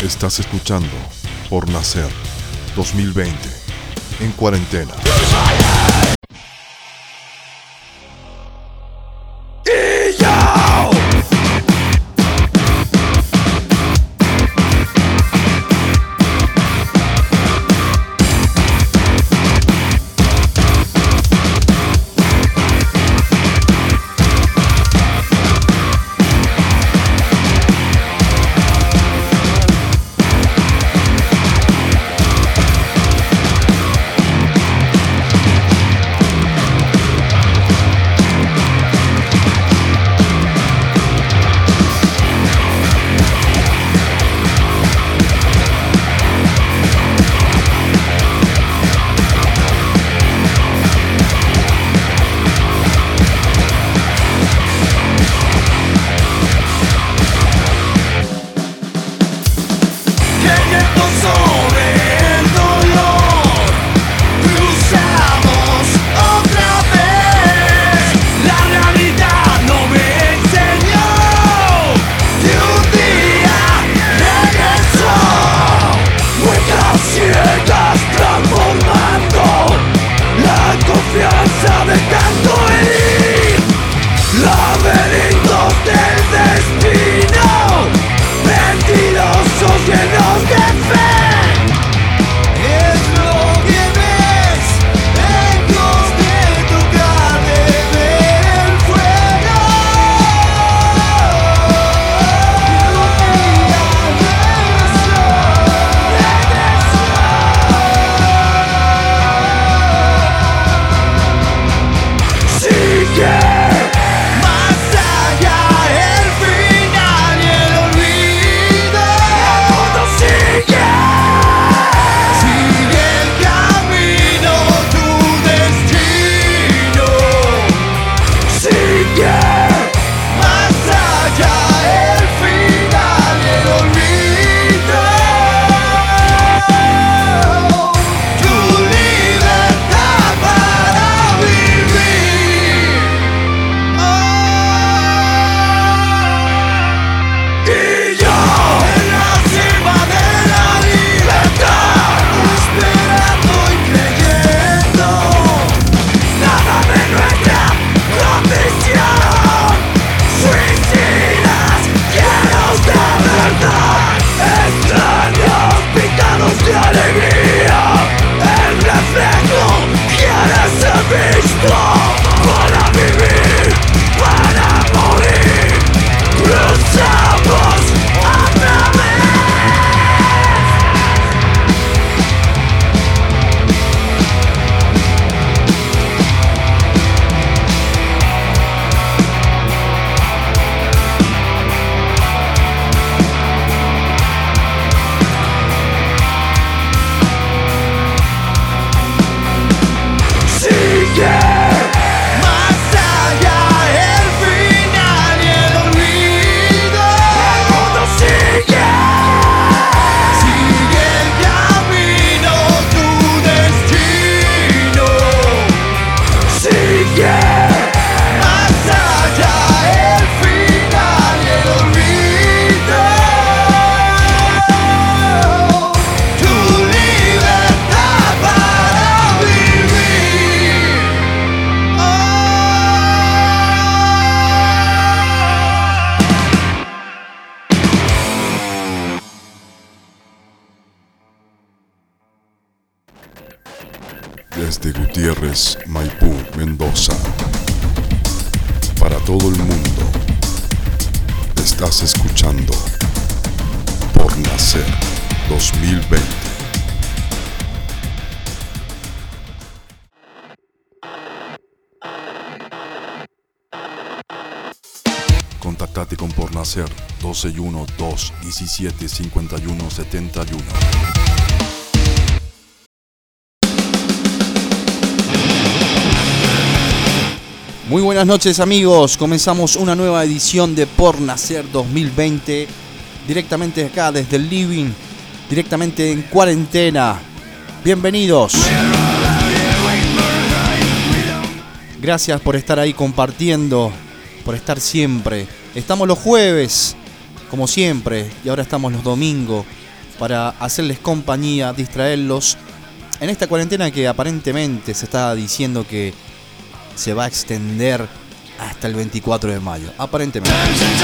Estás escuchando Por Nacer 2020 en cuarentena. Desde Gutiérrez, Maipú, Mendoza, para todo el mundo, estás escuchando Por Nacer 2020. Contactate con Por Nacer 121-217-5171. Muy buenas noches amigos, comenzamos una nueva edición de Por Nacer 2020, directamente acá desde el living, directamente en cuarentena. Bienvenidos. Gracias por estar ahí compartiendo, por estar siempre. Estamos los jueves, como siempre, y ahora estamos los domingos, para hacerles compañía, distraerlos en esta cuarentena que aparentemente se está diciendo que se va a extender hasta el 24 de mayo, aparentemente.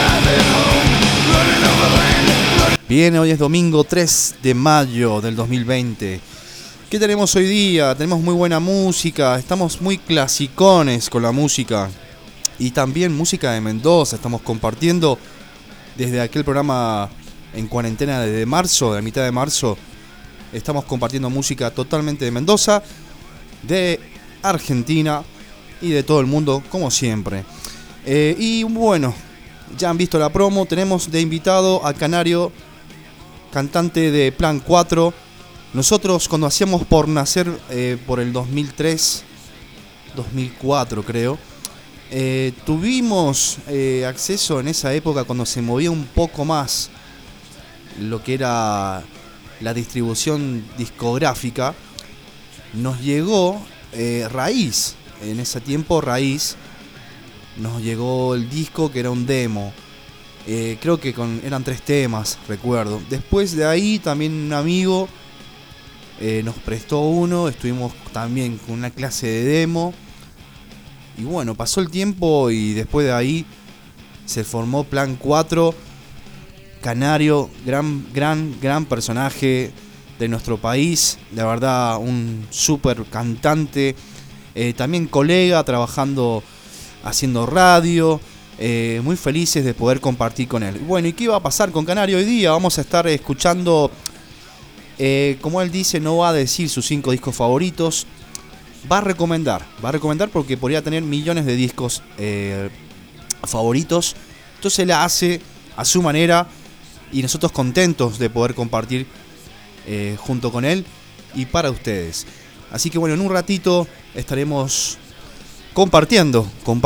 Bien, hoy es domingo 3 de mayo del 2020. ¿Qué tenemos hoy día? Tenemos muy buena música, estamos muy clasicones con la música y también música de Mendoza. Estamos compartiendo desde aquel programa en cuarentena desde marzo, de la mitad de marzo. Estamos compartiendo música totalmente de Mendoza, de Argentina y de todo el mundo, como siempre. Y bueno, ya han visto la promo. Tenemos de invitado a Canario, cantante de Plan 4. Nosotros cuando hacíamos Por Nacer por el 2003, 2004 creo, tuvimos acceso en esa época cuando se movía un poco más lo que era la distribución discográfica. Nos llegó Raíz, en ese tiempo Raíz, nos llegó el disco que era un demo. Creo que eran 3 temas, recuerdo. Después de ahí también un amigo nos prestó uno, estuvimos también con una clase de demo. Y bueno, pasó el tiempo y después de ahí se formó Plan 4. Canario, gran personaje de nuestro país. La verdad, un súper cantante. También colega, trabajando, haciendo radio. Muy felices de poder compartir con él. Bueno, ¿y qué va a pasar con Canario hoy día? Vamos a estar escuchando, como él dice, no va a decir sus 5 discos favoritos. Va a recomendar porque podría tener millones de discos favoritos. Entonces la hace a su manera y nosotros contentos de poder compartir junto con él y para ustedes. Así que bueno, en un ratito estaremos compartiendo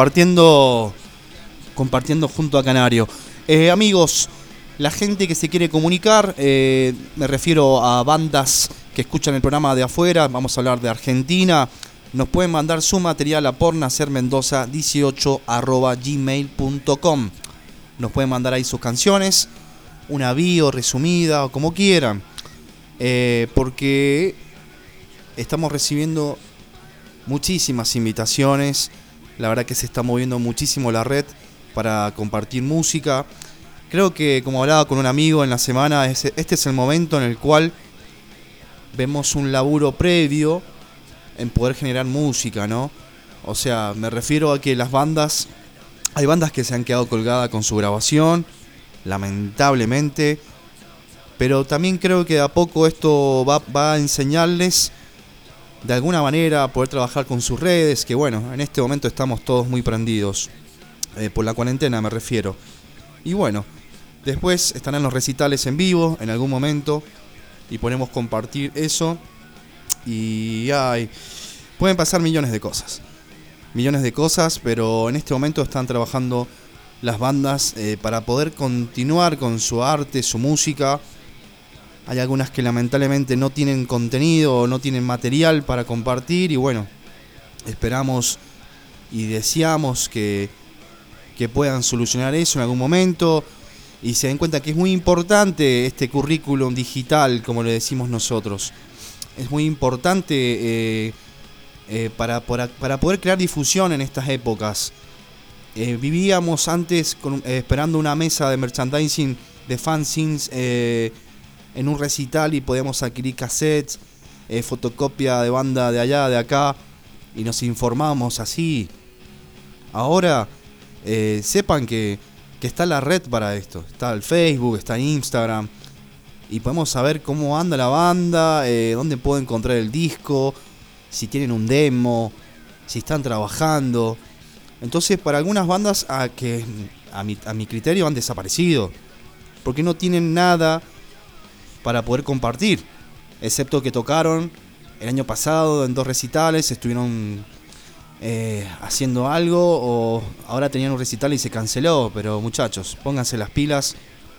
junto a Canario. Amigos, la gente que se quiere comunicar, me refiero a bandas que escuchan el programa de afuera, vamos a hablar de Argentina, nos pueden mandar su material a pornacermendoza18@gmail.com. Nos pueden mandar ahí sus canciones, una bio resumida o como quieran, porque estamos recibiendo muchísimas invitaciones. La verdad que se está moviendo muchísimo la red para compartir música. Creo que, como hablaba con un amigo en la semana, este es el momento en el cual vemos un laburo previo en poder generar música, ¿no? O sea, me refiero a que hay bandas que se han quedado colgadas con su grabación, lamentablemente, pero también creo que de a poco esto va a enseñarles de alguna manera a poder trabajar con sus redes, que bueno, en este momento estamos todos muy prendidos, por la cuarentena me refiero. Y bueno, después estarán los recitales en vivo en algún momento y podemos compartir eso. Y pueden pasar millones de cosas, pero en este momento están trabajando las bandas para poder continuar con su arte, su música. Hay algunas que lamentablemente no tienen contenido o no tienen material para compartir y bueno, esperamos y deseamos que puedan solucionar eso en algún momento y se den cuenta que es muy importante este currículum digital, como le decimos nosotros. Es muy importante para poder crear difusión en estas épocas. Vivíamos antes esperando una mesa de merchandising de fanzines en un recital y podíamos adquirir cassettes, fotocopia de banda de allá, de acá, y nos informamos así. Ahora sepan que está la red para esto. Está el Facebook, está Instagram, y podemos saber cómo anda la banda, dónde puedo encontrar el disco, si tienen un demo, si están trabajando. Entonces, para algunas bandas que a mi criterio han desaparecido, porque no tienen nada para poder compartir, excepto que tocaron el año pasado en 2 recitales, estuvieron haciendo algo, o ahora tenían un recital y se canceló. Pero muchachos, pónganse las pilas.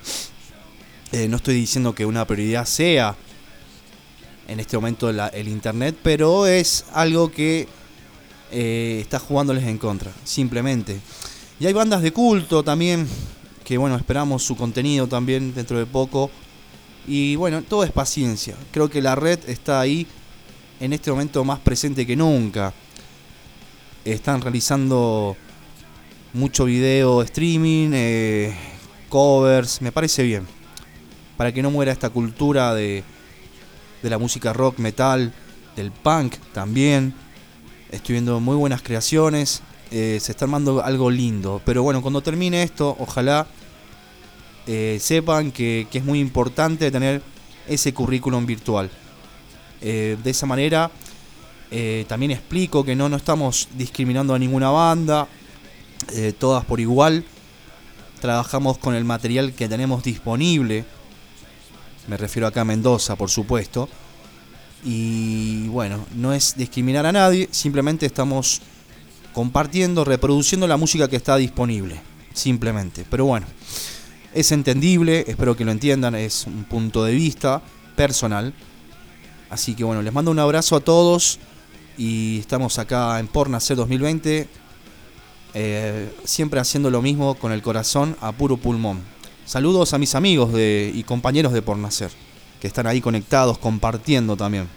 No estoy diciendo que una prioridad sea en este momento el internet, pero es algo que está jugándoles en contra, simplemente. Y hay bandas de culto también, que bueno, esperamos su contenido también dentro de poco. Y bueno, todo es paciencia. Creo que la red está ahí en este momento más presente que nunca. Están realizando mucho video streaming, covers, me parece bien. Para que no muera esta cultura de la música rock, metal, del punk también. Estoy viendo muy buenas creaciones, se está armando algo lindo. Pero bueno, cuando termine esto, ojalá sepan que es muy importante tener ese currículum virtual. De esa manera también explico que no estamos discriminando a ninguna banda, todas por igual. Trabajamos con el material que tenemos disponible. Me refiero acá a Mendoza, por supuesto. Y bueno, no es discriminar a nadie, simplemente estamos compartiendo, reproduciendo la música que está disponible. Simplemente. Pero bueno, es entendible, espero que lo entiendan, es un punto de vista personal. Así que bueno, les mando un abrazo a todos. Y estamos acá en Por Nacer 2020. Siempre haciendo lo mismo con el corazón a puro pulmón. Saludos a mis amigos y compañeros de Por Nacer, que están ahí conectados, compartiendo también.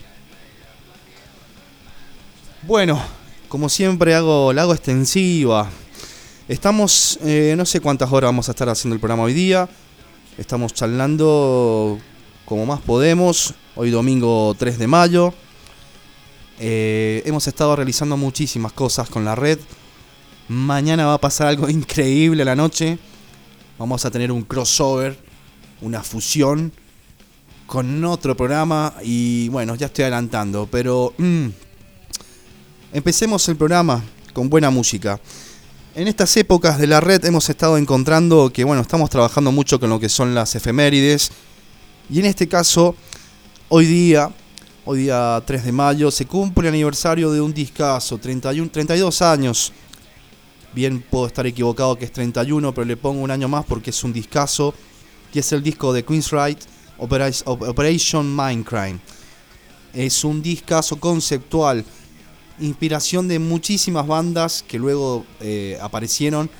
Bueno, como siempre la hago extensiva. Estamos, no sé cuántas horas vamos a estar haciendo el programa hoy día. Estamos charlando como más podemos. Hoy domingo 3 de mayo. Hemos estado realizando muchísimas cosas con la red. Mañana va a pasar algo increíble a la noche. Vamos a tener un crossover, una fusión con otro programa. Y bueno, ya estoy adelantando, pero empecemos el programa con buena música. En estas épocas de la red hemos estado encontrando que bueno, estamos trabajando mucho con lo que son las efemérides. Y en este caso, hoy día 3 de mayo, se cumple el aniversario de un discazo, 32 años. Bien, puedo estar equivocado que es 31, pero le pongo un año más porque es un discazo. Que es el disco de Queensryche, Operation Mindcrime. Es un discazo conceptual, inspiración de muchísimas bandas que luego aparecieron.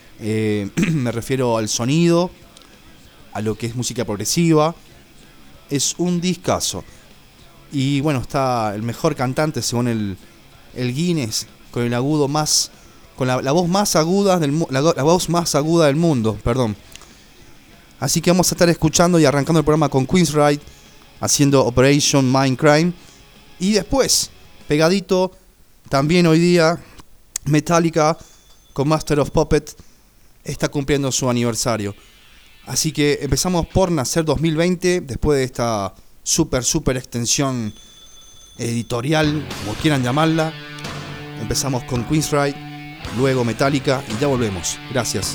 Me refiero al sonido, a lo que es música progresiva. Es un discazo. Y bueno, está el mejor cantante según el Guinness, con el agudo más, con la voz más aguda la voz más aguda del mundo, perdón. Así que vamos a estar escuchando y arrancando el programa con Queensryche haciendo Operation Mindcrime. Y después, pegadito, también hoy día, Metallica con Master of Puppets está cumpliendo su aniversario. Así que empezamos Por Nacer 2020, después de esta super extensión editorial, como quieran llamarla. Empezamos con Queensryche, luego Metallica y ya volvemos. Gracias.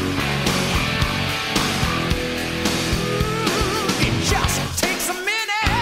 It just takes a minute.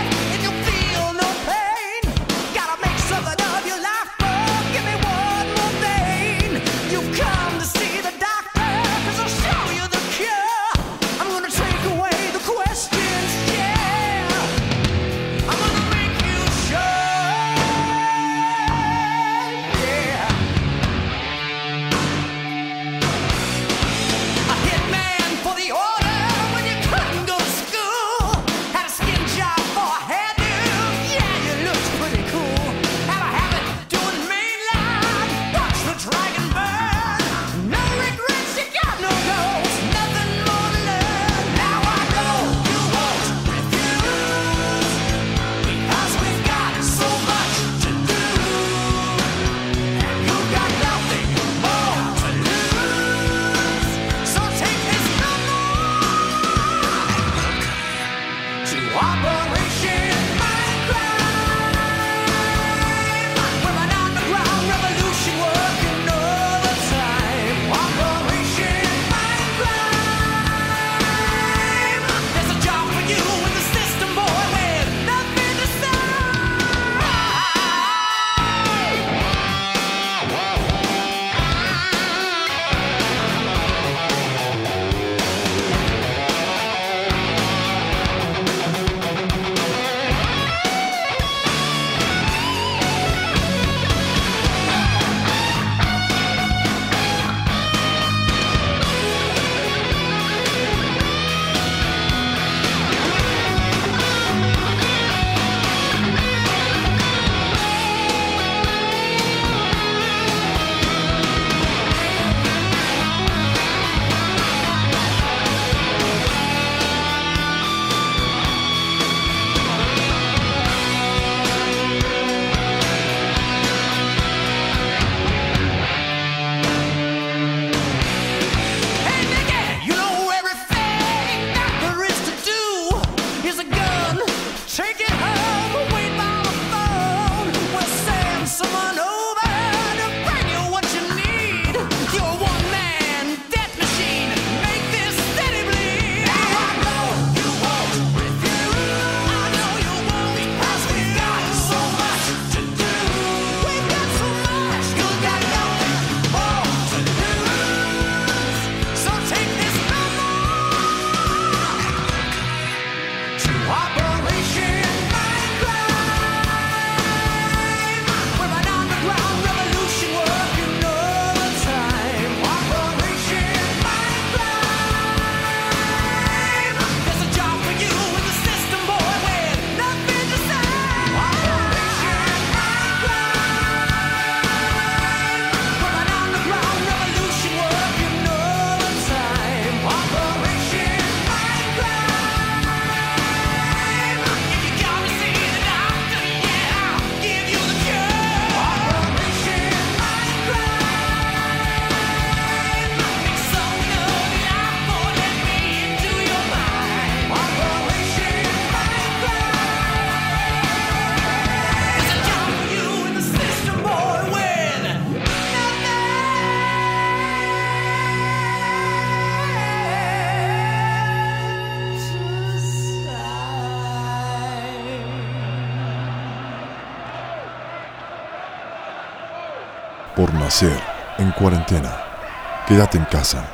Por nacer en cuarentena. Quédate en casa.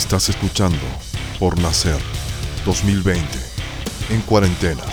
Estás escuchando Por Nacer 2020 en cuarentena.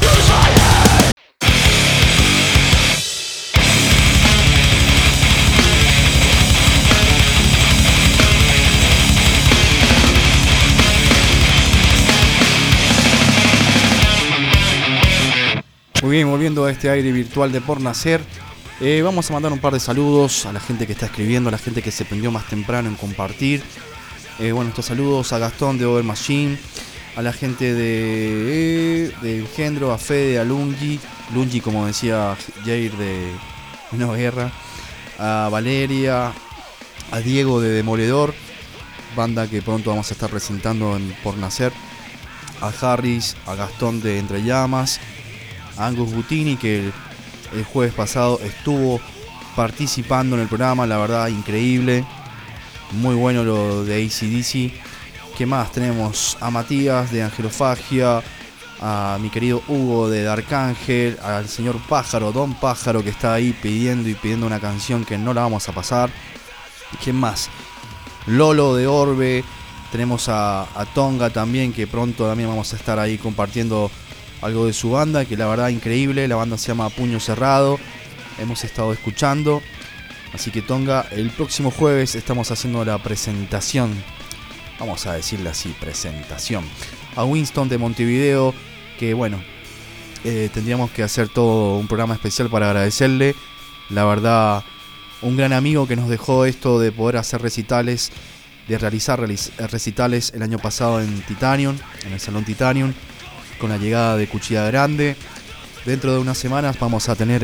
Muy bien, volviendo a este aire virtual de Por Nacer, vamos a mandar un par de saludos a la gente que está escribiendo, a la gente que se prendió más temprano en compartir. Bueno, estos saludos a Gastón de Over Machine, a la gente de Engendro, a Fede, a Lungi como decía Jair de Nueva Guerra, a Valeria, a Diego de Demoledor, banda que pronto vamos a estar presentando en Por Nacer, a Harris, a Gastón de Entre Llamas, a Angus Butini, que el jueves pasado estuvo participando en el programa, la verdad increíble, muy bueno lo de AC/DC. ¿Qué más? Tenemos a Matías de Angelofagia, a mi querido Hugo de Darkángel, al señor Pájaro, Don Pájaro, que está ahí pidiendo una canción que no la vamos a pasar. ¿Quién más? Lolo de Orbe, tenemos a Tonga también, que pronto también vamos a estar ahí compartiendo algo de su banda, que la verdad increíble. La banda se llama Puño Cerrado, hemos estado escuchando. Así que Tonga, el próximo jueves estamos haciendo la presentación, vamos a decirle así, presentación, a Winston de Montevideo, que bueno, tendríamos que hacer todo un programa especial para agradecerle. La verdad, un gran amigo que nos dejó esto de poder hacer recitales, de realizar recitales el año pasado en Titanium, en el Salón Titanium, con la llegada de Cuchilla Grande. Dentro de unas semanas vamos a tener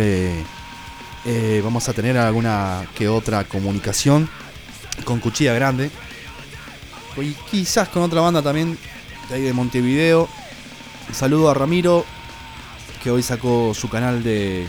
alguna que otra comunicación con Cuchilla Grande y quizás con otra banda también de ahí de Montevideo. Saludo a Ramiro, que hoy sacó su canal de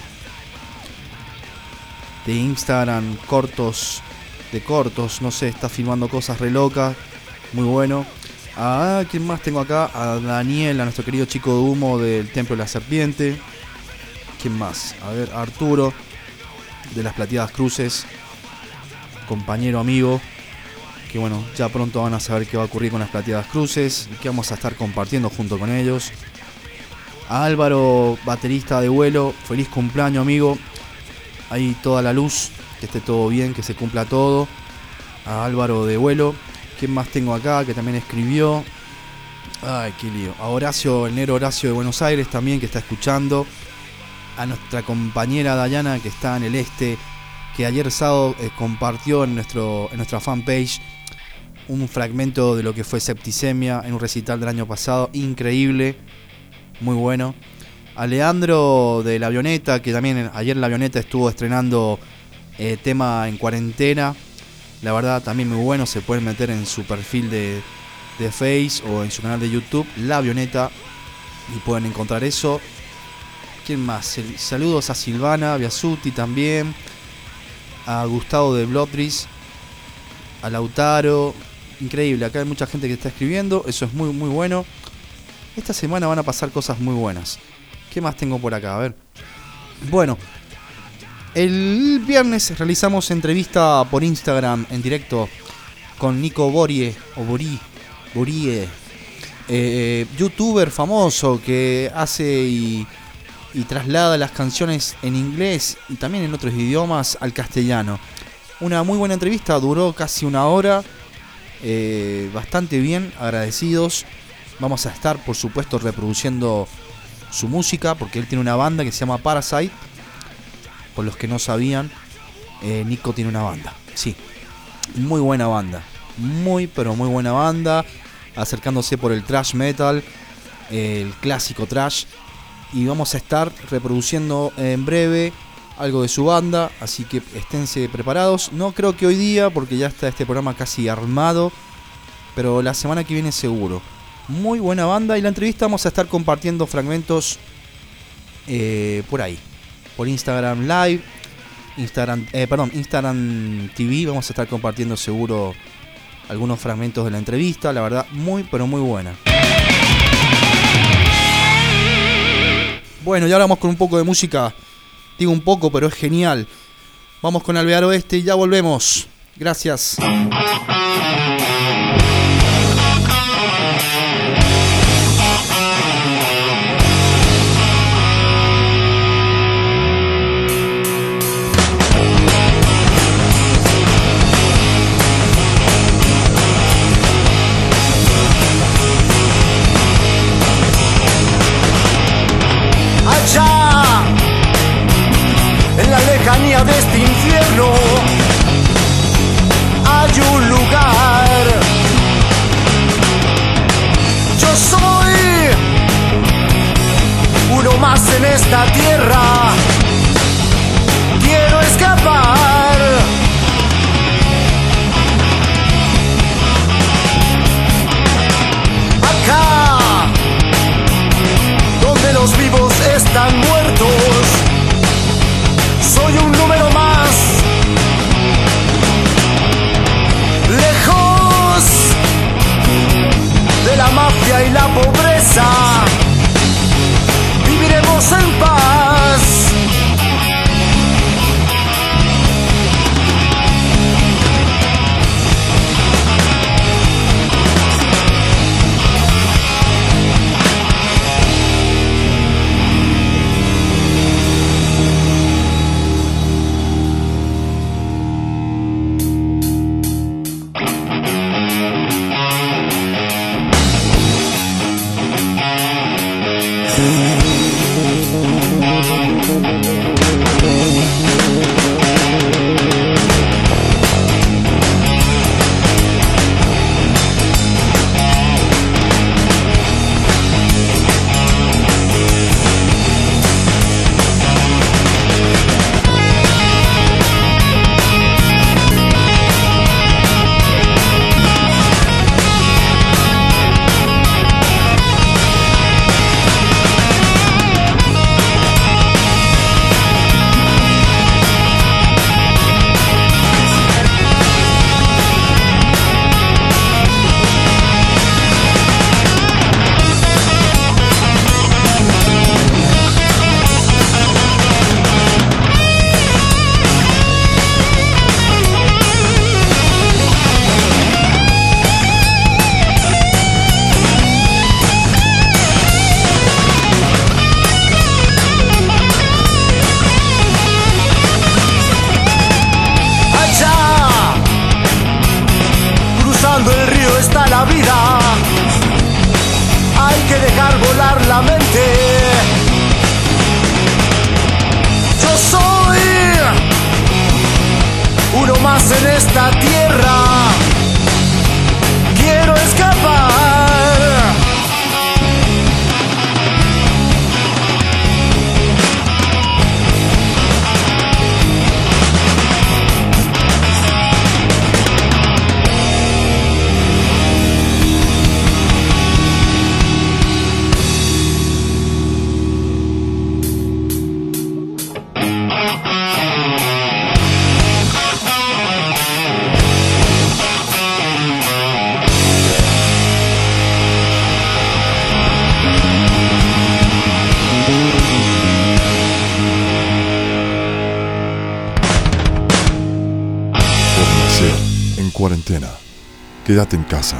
Instagram, cortos, no sé, está filmando cosas re locas, muy bueno. ¿Quién más tengo acá? A Daniel, a nuestro querido chico de humo del Templo de la Serpiente. ¿Quién más? A ver, a Arturo de las Plateadas Cruces, compañero, amigo, que bueno, ya pronto van a saber qué va a ocurrir con las Plateadas Cruces y que vamos a estar compartiendo junto con ellos. A Álvaro, baterista de Vuelo, feliz cumpleaños, amigo. Ahí toda la luz, que esté todo bien, que se cumpla todo. A Álvaro de Vuelo. ¿Quién más tengo acá que también escribió? Ay, qué lío. A Horacio, el negro Horacio de Buenos Aires también, que está escuchando. A nuestra compañera Dayana, que está en el este, que ayer sábado compartió en nuestra fanpage un fragmento de lo que fue Septicemia en un recital del año pasado. Increíble, muy bueno. A Leandro de La Avioneta, que también ayer La Avioneta estuvo estrenando tema en cuarentena. La verdad también muy bueno, se pueden meter en su perfil de Face o en su canal de YouTube, La Avioneta, y pueden encontrar eso. ¿Quién más? Saludos a Silvana Biasuti también, a Gustavo de Blotris, a Lautaro. Increíble, acá hay mucha gente que está escribiendo, eso es muy muy bueno. Esta semana van a pasar cosas muy buenas. ¿Qué más tengo por acá? A ver. Bueno, el viernes realizamos entrevista por Instagram en directo con Nico Borie, youtuber famoso que hace y traslada las canciones en inglés y también en otros idiomas al castellano. Una muy buena entrevista, duró casi una hora, bastante bien, agradecidos. Vamos a estar, por supuesto, reproduciendo su música, porque él tiene una banda que se llama Parasite. Por los que no sabían, Nico tiene una banda, sí, muy buena banda, muy pero muy buena banda, acercándose por el thrash metal, el clásico thrash, y vamos a estar reproduciendo en breve algo de su banda, así que esténse preparados. No creo que hoy día, porque ya está este programa casi armado, pero la semana que viene seguro. Muy buena banda, y la entrevista vamos a estar compartiendo fragmentos por ahí, por Instagram Live, Instagram TV. Vamos a estar compartiendo seguro algunos fragmentos de la entrevista. La verdad, muy pero muy buena. Bueno, y ahora vamos con un poco de música. Digo un poco, pero es genial. Vamos con Alvear Oeste y ya volvemos. Gracias. más en esta tierra. Quiero escapar. Acá, donde los vivos están muertos, soy un número más. Lejos de la mafia y la pobreza, viviremos en paz. El río está la vida, hay que dejar volar la mente. Yo soy uno más en esta tierra, quiero escapar. En cuarentena. Quédate en casa.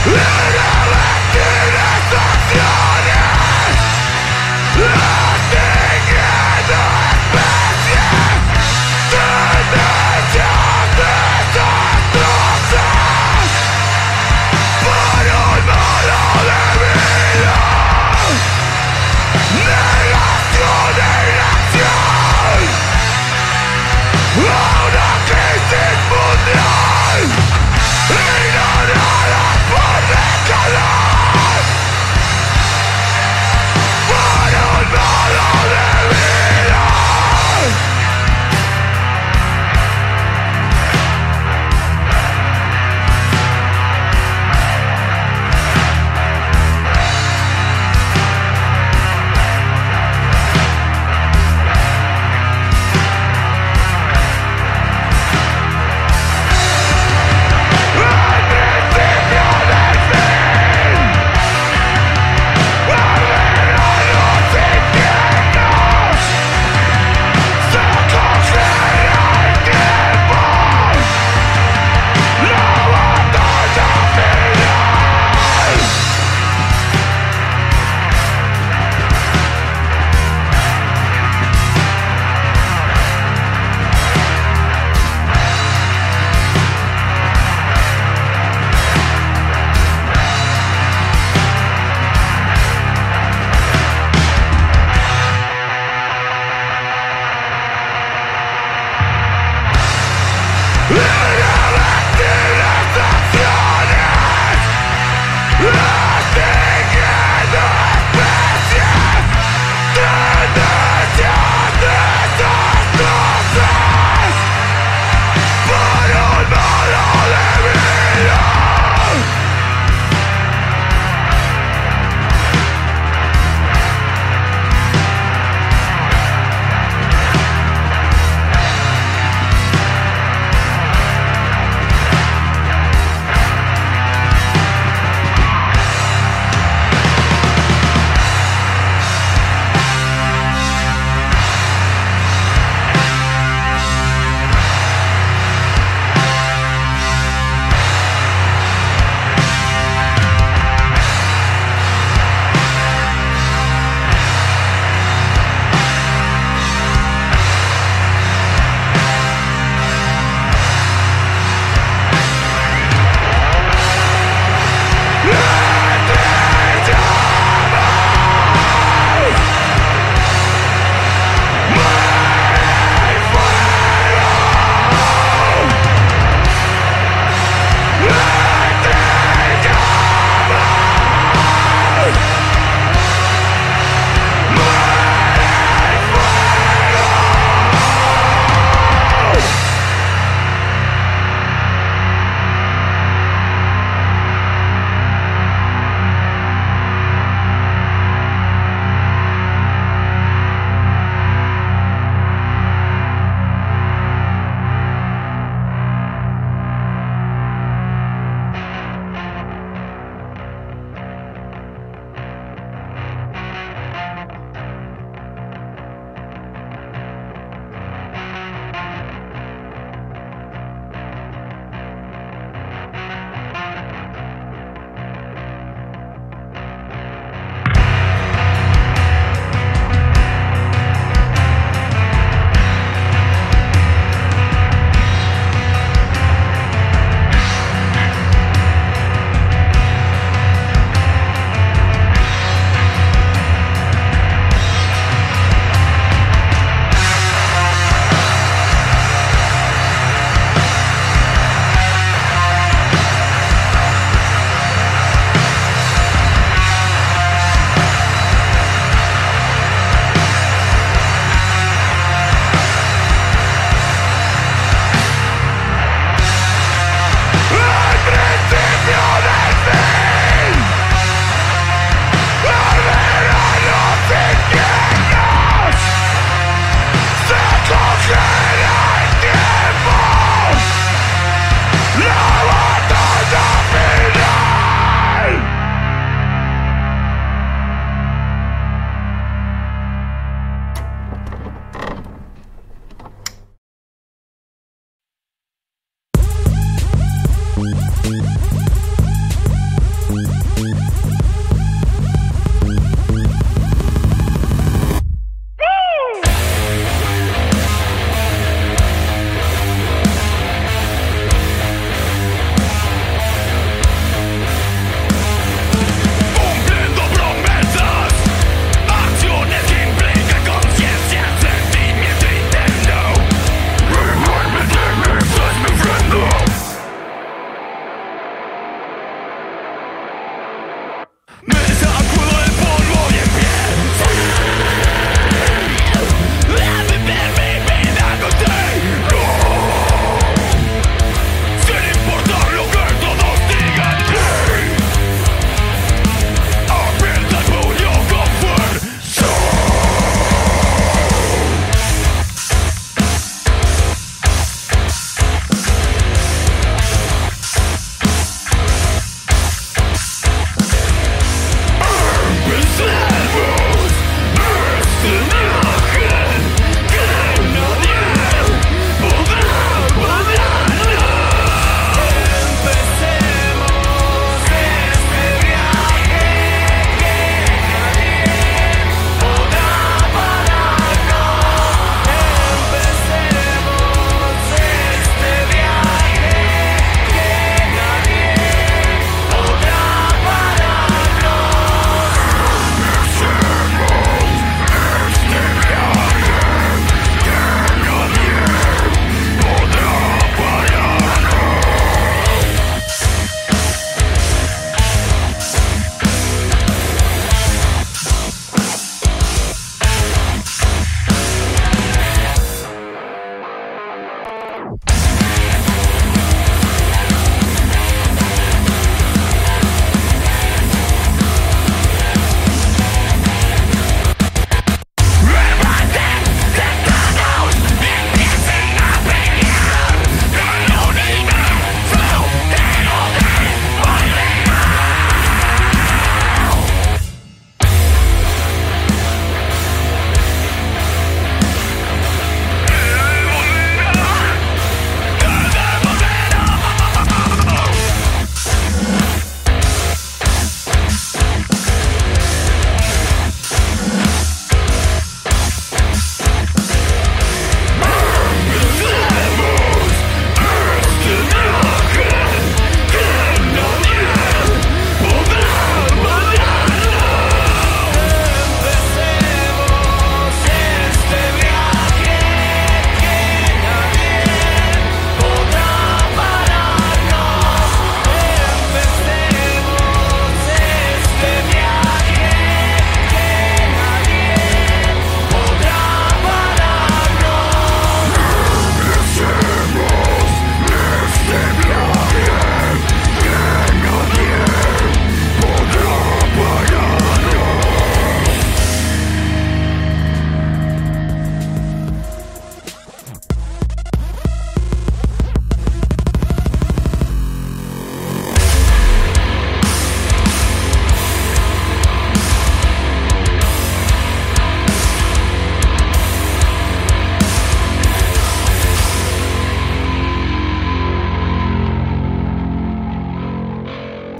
Una crisis mundial ignorada por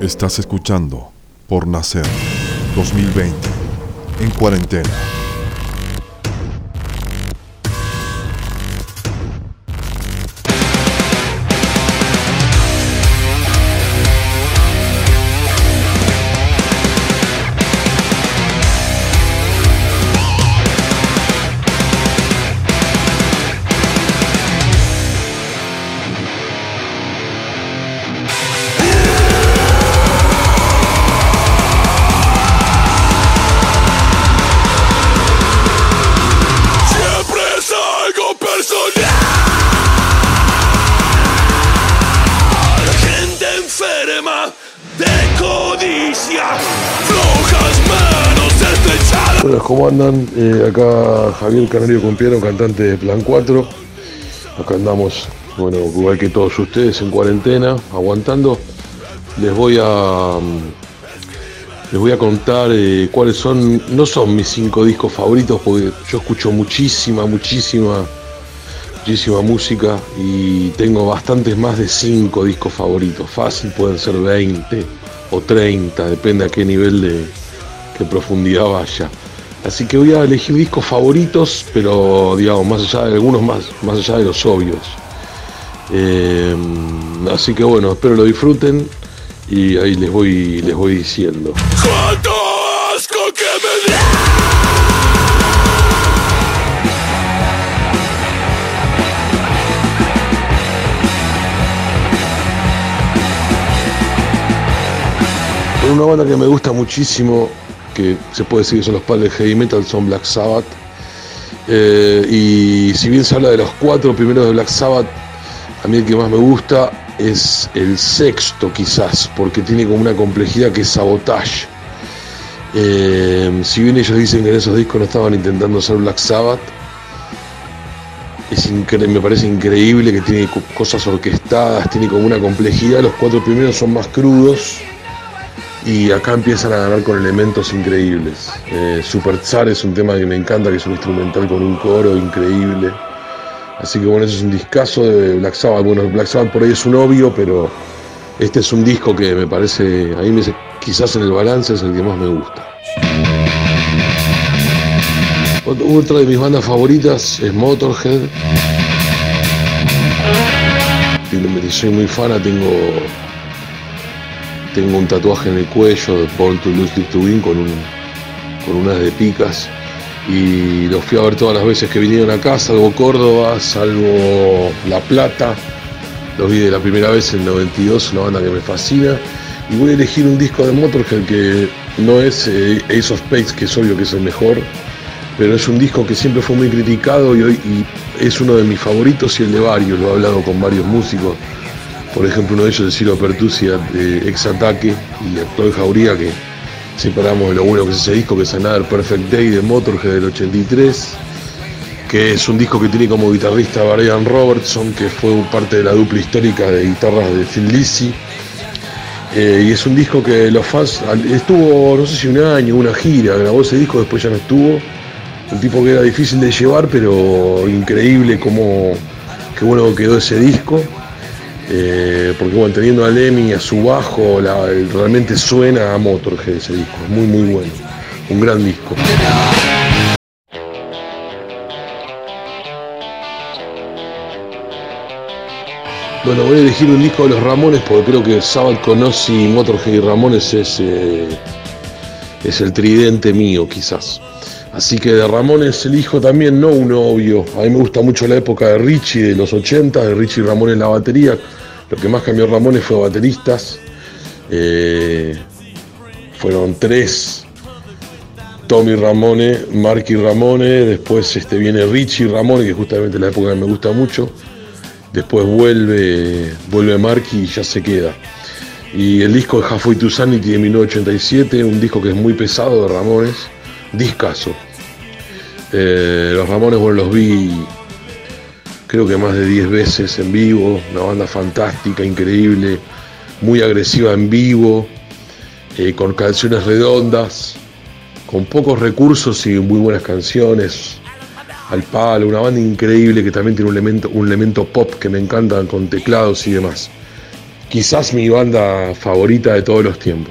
Estás escuchando Por Nacer 2020 en cuarentena. Buenas, ¿cómo andan? Acá Javier Canario Compiano, cantante de Plan 4. Acá andamos, bueno, igual que todos ustedes, en cuarentena, aguantando. Les voy a contar cuáles son, no son mis 5 discos favoritos, porque yo escucho muchísima música y tengo bastantes más de 5 discos favoritos. Fácil pueden ser 20 o 30, depende a qué nivel de profundidad vaya. Así que voy a elegir discos favoritos, pero digamos, más allá de algunos más allá de los obvios. Así que bueno, espero lo disfruten y ahí les voy diciendo. ¡Cuánto asco que me da! Una banda que me gusta muchísimo, que se puede decir que son los padres del heavy metal, son Black Sabbath. Y si bien se habla de los 4 primeros de Black Sabbath, a mí el que más me gusta es el sexto quizás, porque tiene como una complejidad que es Sabotage. Si bien ellos dicen que en esos discos no estaban intentando ser Black Sabbath, me parece increíble que tiene cosas orquestadas, tiene como una complejidad. Los 4 primeros son más crudos y acá empiezan a ganar con elementos increíbles. Super Tsar es un tema que me encanta, que es un instrumental con un coro increíble. Así que bueno, ese es un discazo de Black Sabbath. Bueno, Black Sabbath por ahí es un obvio, pero este es un disco que me parece, a mí quizás en el balance es el que más me gusta. Otra de mis bandas favoritas es Motorhead. Soy muy fan, tengo un tatuaje en el cuello de Born to Lose, Live to Win con unas de picas, y los fui a ver todas las veces que vinieron acá, salvo Córdoba, salvo La Plata. Los vi de la primera vez en el 92, una banda que me fascina, y voy a elegir un disco de Motorhead que no es Ace of Spades, que es obvio que es el mejor, pero es un disco que siempre fue muy criticado y es uno de mis favoritos y el de varios, lo he hablado con varios músicos. Por ejemplo, uno de ellos es Ciro Pertusi, de Ex Ataque, y Héctor Jauría, que separamos de lo bueno que es ese disco, que es Another Perfect Day de Motorhead del 83, que es un disco que tiene como guitarrista a Brian Robertson, que fue parte de la dupla histórica de guitarras de Thin Lizzy. Y es un disco que los fans, estuvo, no sé si un año, una gira, grabó ese disco, después ya no estuvo. Un tipo que era difícil de llevar, pero increíble qué bueno quedó ese disco. Porque bueno, teniendo a Lemmy, a su bajo, realmente suena a Motorhead ese disco, es muy muy bueno, un gran disco. Bueno, voy a elegir un disco de los Ramones porque creo que Sabbath con Ozzy, Motorhead y Ramones es el tridente mío quizás. Así que de Ramones elijo también, no uno obvio. A mí me gusta mucho la época de Richie, de los 80, de Richie Ramone en la batería. Lo que más cambió Ramones fue bateristas. Fueron 3. Tommy Ramone, Marky Ramone, después viene Richie Ramone, que justamente es la época que me gusta mucho. Después vuelve Marky y ya se queda. Y el disco de Halfway to Sanity de 1987, un disco que es muy pesado de Ramones. Discazo. Los Ramones, bueno, los vi creo que más de 10 veces en vivo, una banda fantástica, increíble, muy agresiva en vivo, con canciones redondas, con pocos recursos y muy buenas canciones, al palo, una banda increíble que también tiene un elemento pop que me encanta, con teclados y demás. quizás mi banda favorita de todos los tiempos.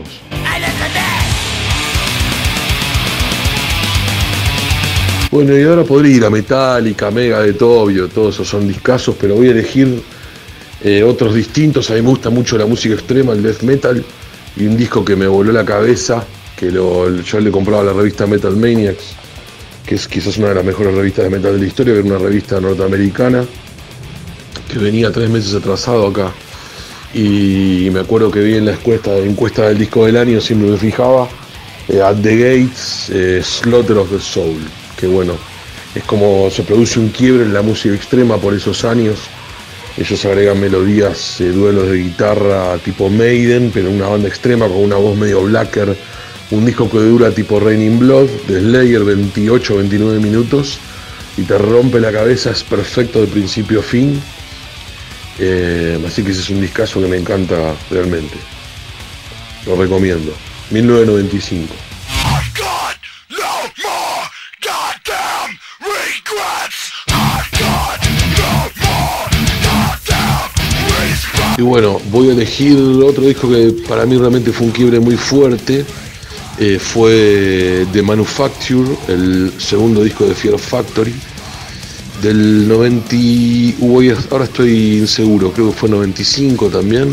Bueno, y ahora podría ir a Metallica, Megadeth, obvio, todos esos son discazos, pero voy a elegir otros distintos. A mí me gusta mucho la música extrema, el death metal, y un disco que me voló la cabeza, que yo le compraba a la revista Metal Maniacs, que es quizás una de las mejores revistas de metal de la historia, que era una revista norteamericana, que venía 3 meses atrasado acá. Y me acuerdo que vi en la encuesta del disco del año, siempre me fijaba, At the Gates, Slaughter of the Soul, que bueno, es como se produce un quiebre en la música extrema por esos años. Ellos agregan melodías, duelos de guitarra tipo Maiden, pero una banda extrema con una voz medio blacker. Un disco que dura tipo Raining Blood de Slayer, 28-29 minutos, y te rompe la cabeza, es perfecto de principio a fin. Así que ese es un discazo que me encanta realmente. Lo recomiendo. 1995. Y bueno, voy a elegir otro disco que para mí realmente fue un quiebre muy fuerte. Fue The Manufacture, el segundo disco de Fear Factory, del 90, ahora estoy inseguro, creo que fue 95 también.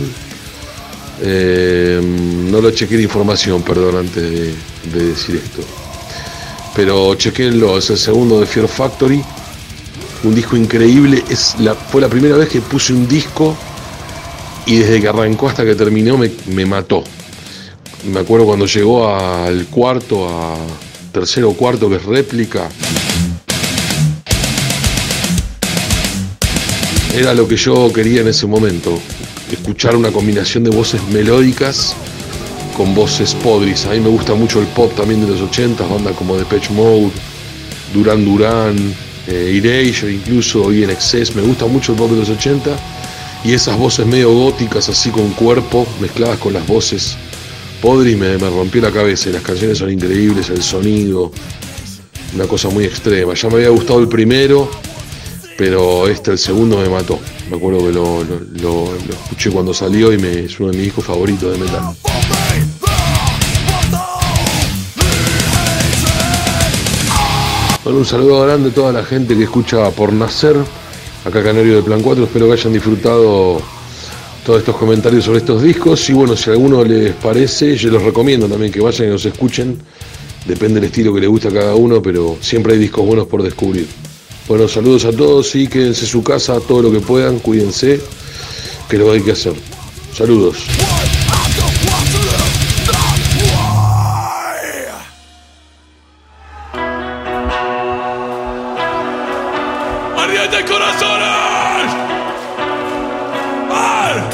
No lo chequeé la información, perdón, antes de decir esto. Pero chequéenlo, es el segundo de Fear Factory, un disco increíble. Fue la primera vez que puse un disco y desde que arrancó hasta que terminó me mató. Me acuerdo cuando llegó al tercero o cuarto, que es réplica. Era lo que yo quería en ese momento, escuchar una combinación de voces melódicas con voces podris. A mí me gusta mucho el pop también de los 80, bandas como Depeche Mode, Duran Duran, Erasure, incluso INXS. Me gusta mucho el pop de los 80 y esas voces medio góticas así con cuerpo mezcladas con las voces podris me rompió la cabeza. Y las canciones son increíbles, el sonido, una cosa muy extrema. Ya me había gustado el primero, pero el segundo me mató. Me acuerdo que lo escuché cuando salió y es uno de mis discos favoritos de metal. Bueno, un saludo grande a toda la gente que escucha Por Nacer, acá Canario de Plan 4. Espero que hayan disfrutado todos estos comentarios sobre estos discos. Y bueno, si a alguno les parece, yo les recomiendo también que vayan y los escuchen. Depende del estilo que les gusta a cada uno, pero siempre hay discos buenos por descubrir. Bueno, saludos a todos y quédense en su casa todo lo que puedan, cuídense, que es lo que hay que hacer. Saludos. ¡Ardientes corazones! ¡Al!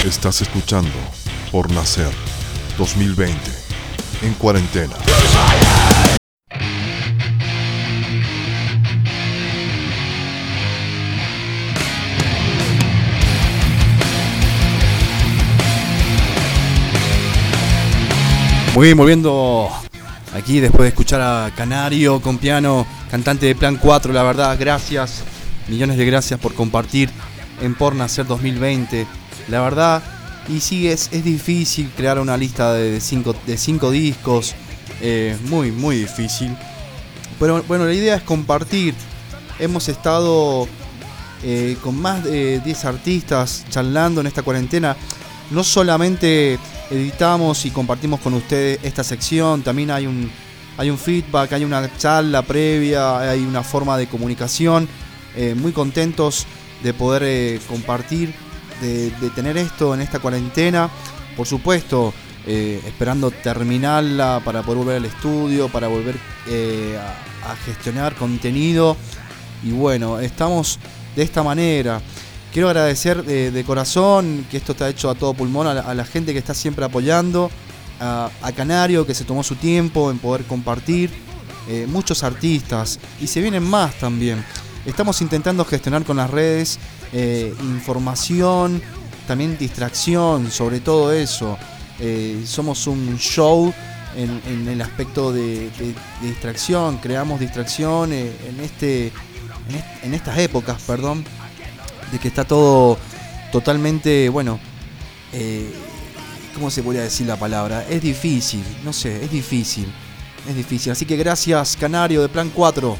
Estás escuchando Por Nacer 2020 en cuarentena. Muy bien, volviendo aquí después de escuchar a Canario con piano, cantante de Plan 4, la verdad, gracias, millones de gracias por compartir en Por Nacer 2020, la verdad, y sí, es difícil crear una lista de cinco discos, muy difícil, pero bueno, la idea es compartir. Hemos estado con más de 10 artistas charlando en esta cuarentena, no solamente editamos y compartimos con ustedes esta sección, también hay un feedback, hay una charla previa, hay una forma de comunicación, muy contentos de poder compartir, de tener esto en esta cuarentena, por supuesto, esperando terminarla para poder volver al estudio, para volver a gestionar contenido, y bueno, estamos de esta manera. Quiero agradecer de corazón, que esto está hecho a todo pulmón, a la gente que está siempre apoyando, a Canario, que se tomó su tiempo en poder compartir, muchos artistas, y se vienen más también. Estamos intentando gestionar con las redes información, también distracción, sobre todo eso. Somos un show en el aspecto de distracción, creamos distracción en estas épocas, perdón, de que está todo totalmente, bueno, ¿cómo se podría decir la palabra? Es difícil, no sé, es difícil. Así que gracias, Canario de Plan 4.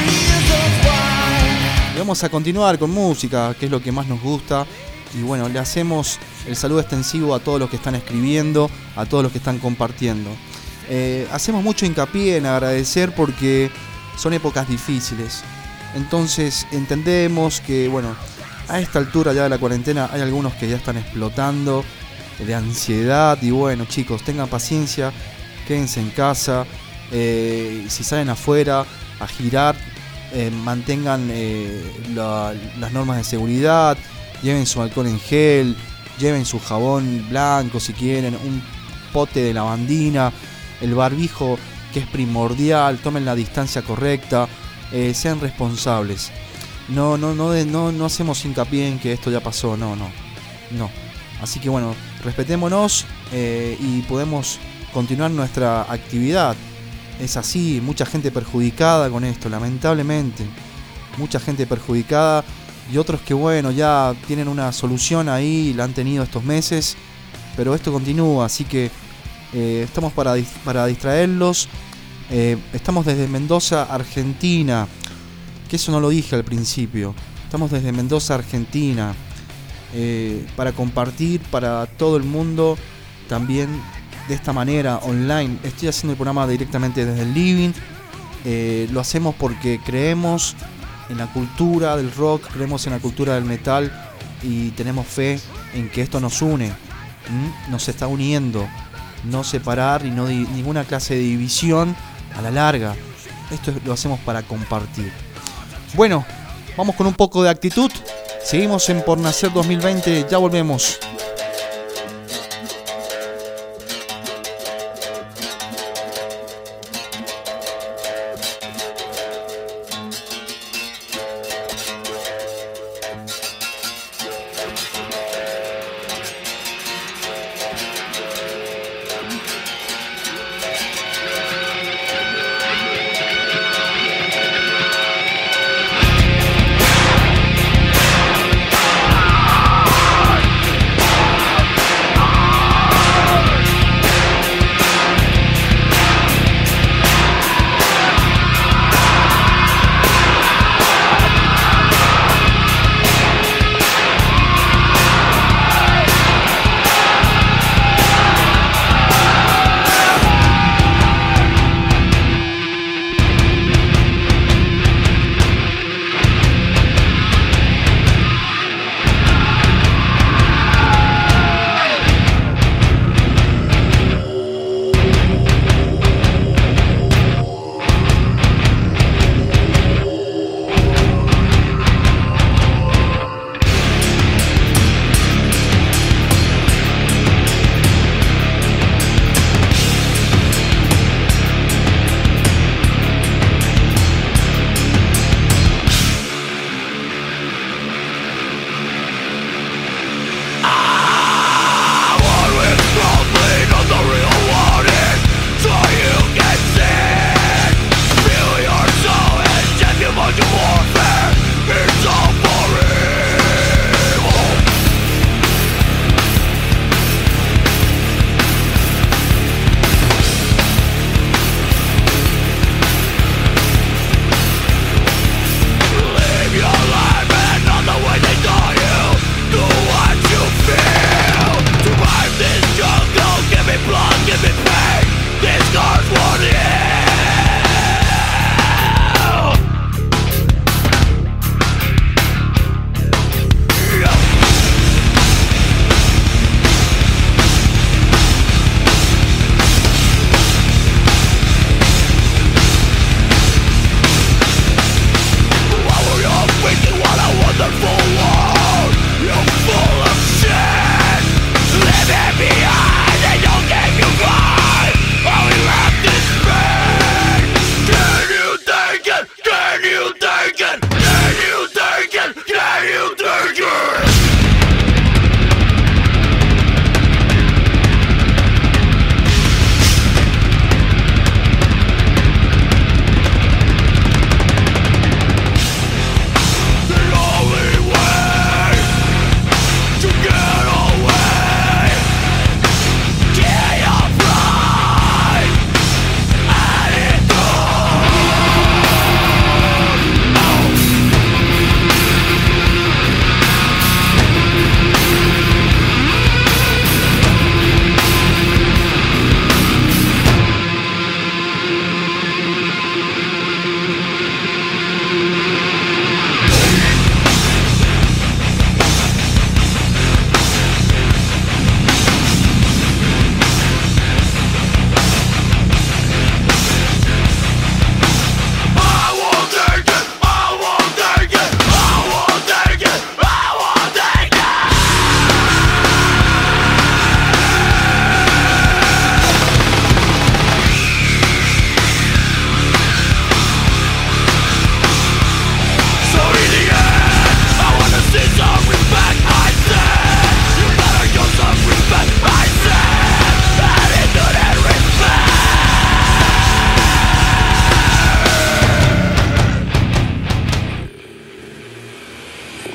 Y vamos a continuar con música, que es lo que más nos gusta. Y bueno, le hacemos el saludo extensivo a todos los que están escribiendo, a todos los que están compartiendo. Hacemos mucho hincapié en agradecer porque son épocas difíciles. Entonces entendemos que, bueno, a esta altura ya de la cuarentena hay algunos que ya están explotando de ansiedad. Y bueno, chicos, tengan paciencia, quédense en casa. Si salen afuera a girar, mantengan las normas de seguridad, lleven su alcohol en gel, lleven su jabón blanco si quieren, un pote de lavandina, el barbijo, que es primordial, tomen la distancia correcta, sean responsables. No hacemos hincapié en que esto ya pasó, no. Así que bueno, respetémonos y podemos continuar nuestra actividad. Es así, mucha gente perjudicada con esto, lamentablemente. Mucha gente perjudicada y otros que bueno, ya tienen una solución ahí, la han tenido estos meses, pero esto continúa, así que estamos para distraerlos. Estamos desde Mendoza, Argentina, que eso no lo dije al principio. Estamos desde Mendoza, Argentina, para compartir para todo el mundo también de esta manera online. Estoy haciendo el programa directamente desde el living. Lo hacemos porque creemos en la cultura del rock, creemos en la cultura del metal y tenemos fe en que esto nos une, nos está uniendo, no separar y no ninguna clase de división a la larga. Esto lo hacemos para compartir. Bueno, vamos con un poco de actitud. Seguimos en Por Nacer 2020, ya volvemos.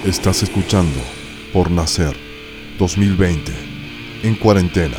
Estás escuchando Por Nacer 2020 en cuarentena.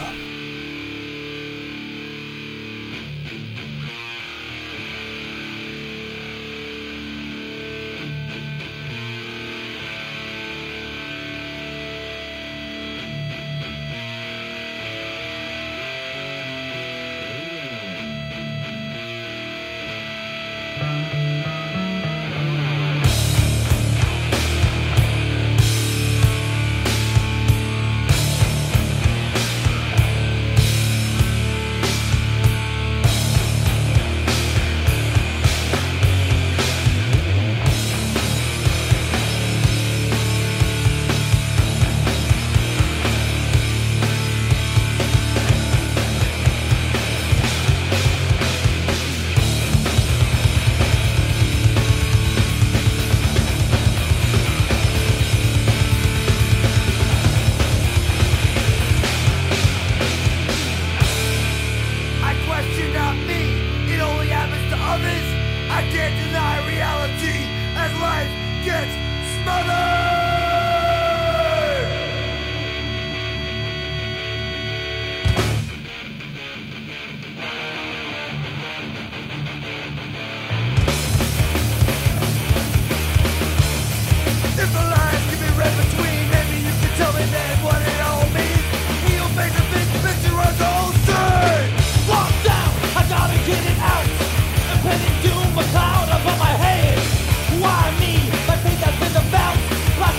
Doom, a cloud above my head. Why me? My faith has been the bounce.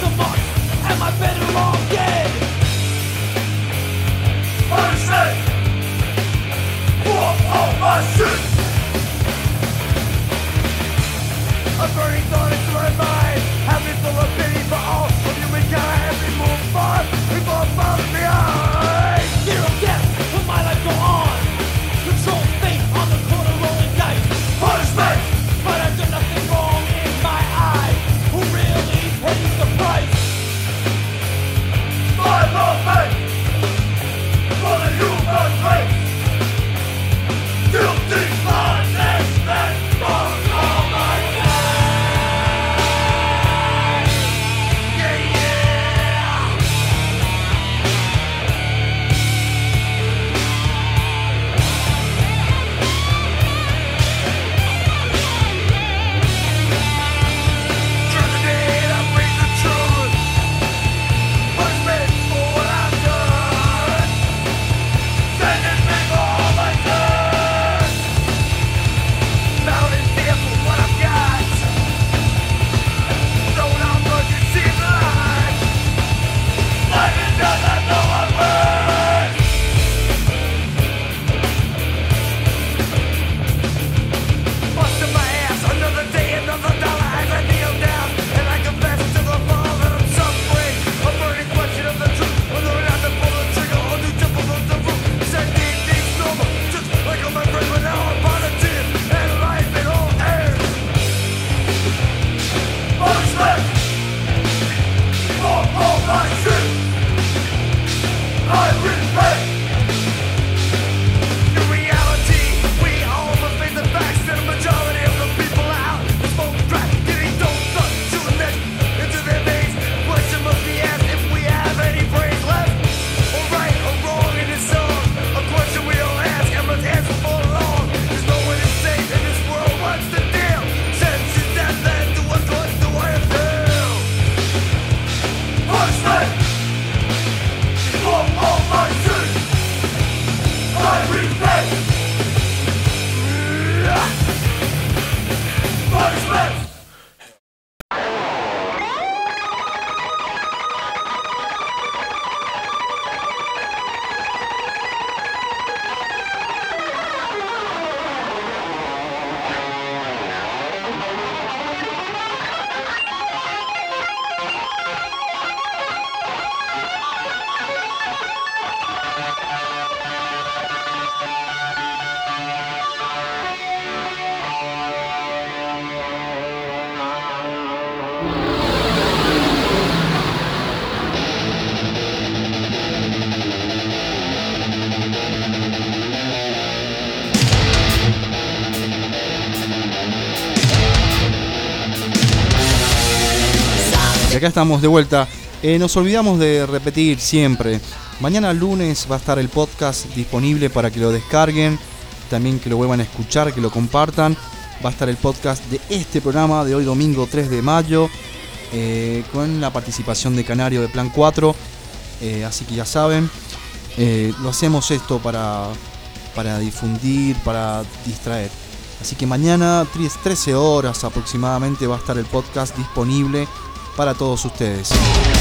Y acá estamos de vuelta. Nos olvidamos de repetir siempre. Mañana lunes va a estar el podcast disponible para que lo descarguen, también que lo vuelvan a escuchar, que lo compartan. Va a estar el podcast de este programa de hoy domingo 3 de mayo, con la participación de Canario de Plan 4. Así que ya saben, lo hacemos esto para difundir, para distraer. Así que mañana 13 horas aproximadamente va a estar el podcast disponible para todos ustedes.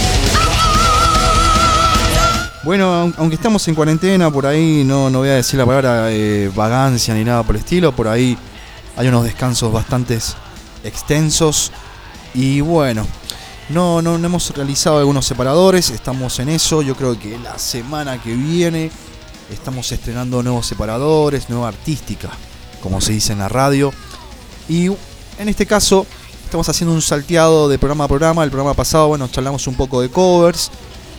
Bueno, aunque estamos en cuarentena, por ahí no voy a decir la palabra vagancia ni nada por el estilo. Por ahí hay unos descansos bastante extensos. Y bueno, no hemos realizado algunos separadores, estamos en eso. Yo creo que la semana que viene estamos estrenando nuevos separadores, nueva artística, como se dice en la radio. Y en este caso estamos haciendo un salteado de programa a programa. El programa pasado, bueno, charlamos un poco de covers.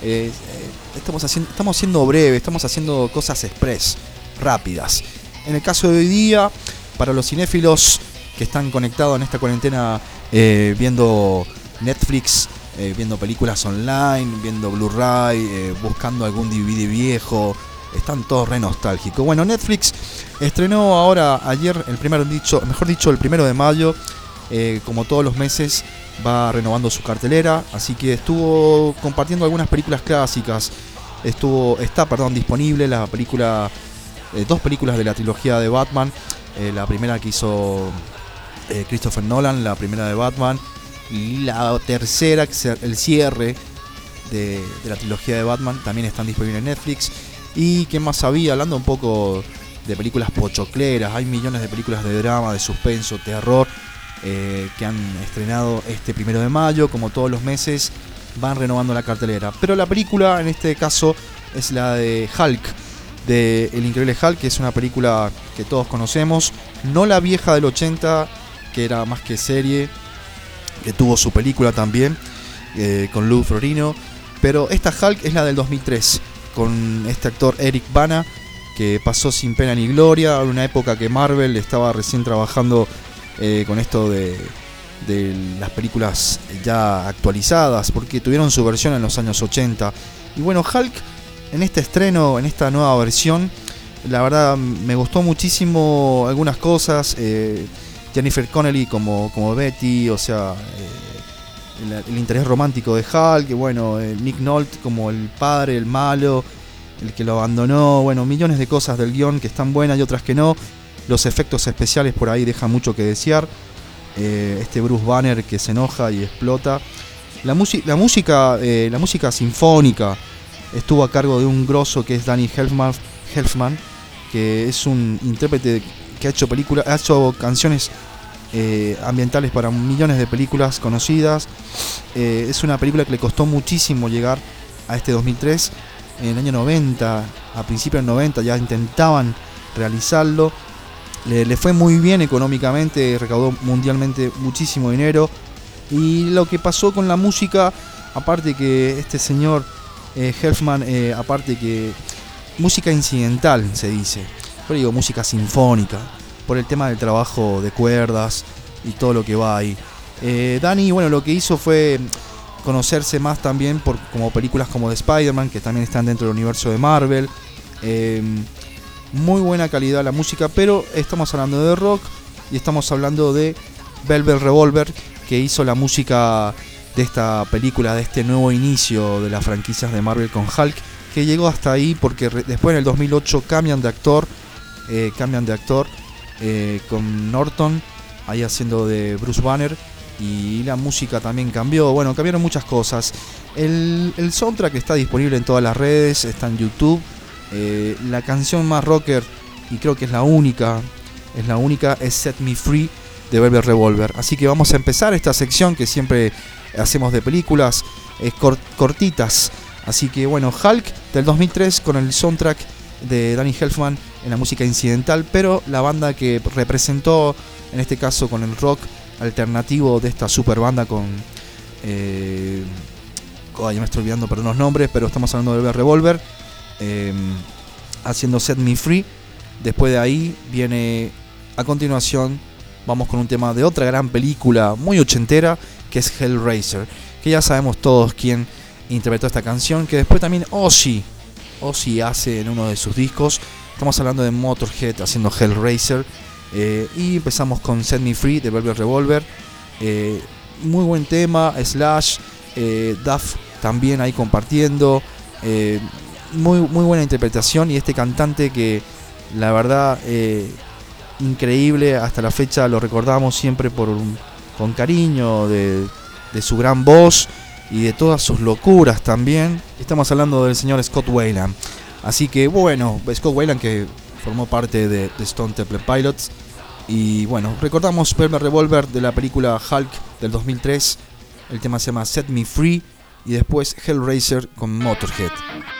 Estamos siendo breves, estamos haciendo cosas express, rápidas. En el caso de hoy día, para los cinéfilos que están conectados en esta cuarentena, viendo Netflix, viendo películas online, viendo Blu-ray, buscando algún DVD viejo, están todos re nostálgicos. Bueno, Netflix estrenó ahora ayer, el 1 de mayo, como todos los meses va renovando su cartelera, así que estuvo compartiendo algunas películas clásicas. Está disponible la película, dos películas de la trilogía de Batman. La primera que hizo Christopher Nolan, la primera de Batman, y la tercera, que es el cierre de la trilogía de Batman, también están disponibles en Netflix. Y qué más había, hablando un poco de películas pochocleras, hay millones de películas de drama, de suspenso, terror, que han estrenado este 1 de mayo. Como todos los meses van renovando la cartelera, pero la película en este caso es la de Hulk, de El Increíble Hulk, que es una película que todos conocemos, no la vieja del 80, que era más que serie, que tuvo su película también, con Lou Ferrigno, pero esta Hulk es la del 2003, con este actor Eric Bana, que pasó sin pena ni gloria, en una época que Marvel estaba recién trabajando con esto de las películas ya actualizadas, porque tuvieron su versión en los años 80. Y bueno, Hulk en este estreno, en esta nueva versión, la verdad me gustó muchísimo algunas cosas. Jennifer Connelly como Betty, o sea, el interés romántico de Hulk, y bueno, Nick Nolte como el padre, el malo, el que lo abandonó. Bueno, millones de cosas del guión que están buenas y otras que no. Los efectos especiales por ahí dejan mucho que desear. Este Bruce Banner que se enoja y explota. La música sinfónica estuvo a cargo de un grosso que es Danny Elfman, que es un intérprete que ha hecho canciones ambientales para millones de películas conocidas. Es una película que le costó muchísimo llegar a este 2003. En el año 90, a principios del 90 ya intentaban realizarlo. Le fue muy bien económicamente, recaudó mundialmente muchísimo dinero. Y lo que pasó con la música, aparte que este señor Elfman, aparte que música incidental se dice, pero digo música sinfónica, por el tema del trabajo de cuerdas y todo lo que va ahí. Danny, bueno, lo que hizo fue conocerse más también como películas como de Spider-Man, que también están dentro del universo de Marvel. Muy buena calidad la música, pero estamos hablando de rock y estamos hablando de Velvet Revolver, que hizo la música de esta película, de este nuevo inicio de las franquicias de Marvel con Hulk, que llegó hasta ahí porque después en el 2008 cambian de actor con Norton ahí haciendo de Bruce Banner, y la música también cambió. Bueno, cambiaron muchas cosas. El soundtrack está disponible en todas las redes, está en YouTube. La canción más rocker, y creo que es la única, es Set Me Free de Velvet Revolver. Así que vamos a empezar esta sección que siempre hacemos de películas cortitas. Así que bueno, Hulk del 2003 con el soundtrack de Danny Elfman en la música incidental, pero la banda que representó en este caso con el rock alternativo de esta super banda con ya me estoy olvidando los nombres, pero estamos hablando de Velvet Revolver, haciendo Set Me Free. Después de ahí viene, a continuación, vamos con un tema de otra gran película muy ochentera, que es Hellraiser, que ya sabemos todos quién interpretó esta canción, que después también Ozzy hace en uno de sus discos. Estamos hablando de Motorhead haciendo Hellraiser. Y empezamos con Set Me Free de Velvet Revolver. Muy buen tema. Slash, Duff también ahí compartiendo. Muy buena interpretación. Y este cantante que la verdad increíble, hasta la fecha lo recordamos siempre con cariño de su gran voz y de todas sus locuras también. Estamos hablando del señor Scott Weiland. Así que bueno, Scott Weiland, que formó parte de Stone Temple Pilots. Y bueno, recordamos Velvet Revolver de la película Hulk del 2003. El tema se llama Set Me Free. Y después Hellraiser con Motorhead.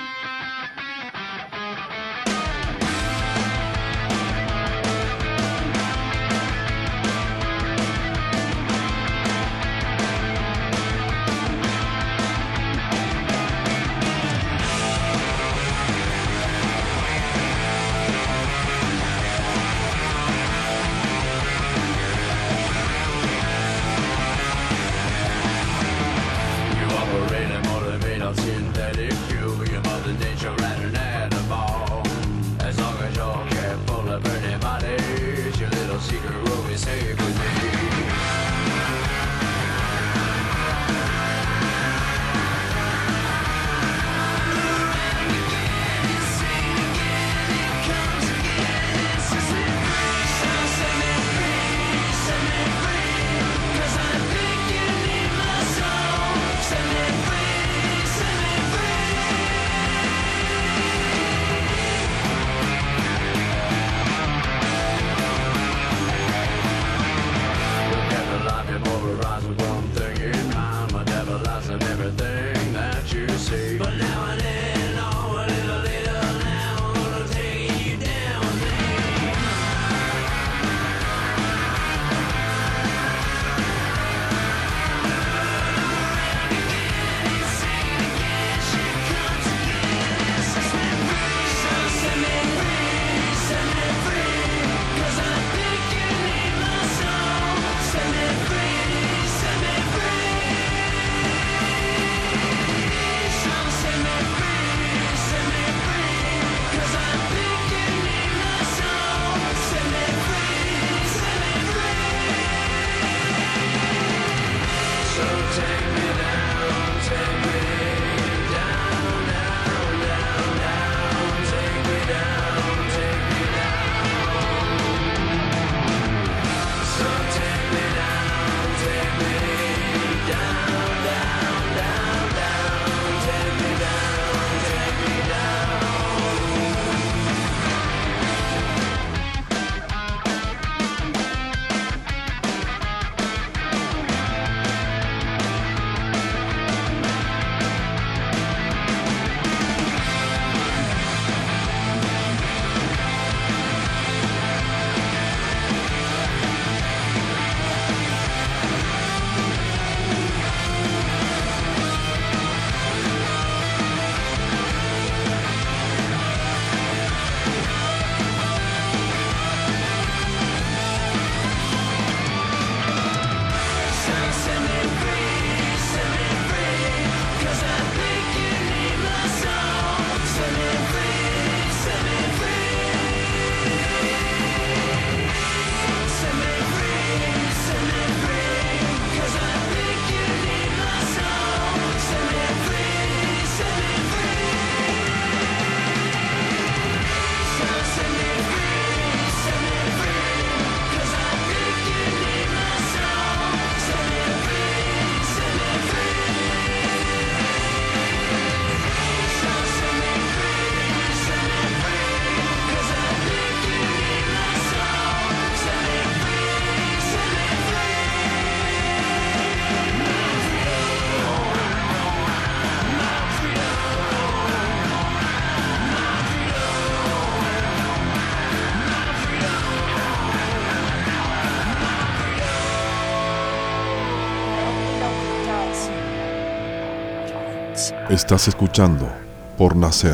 Estás escuchando Por Nacer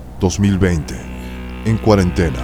2020 en cuarentena.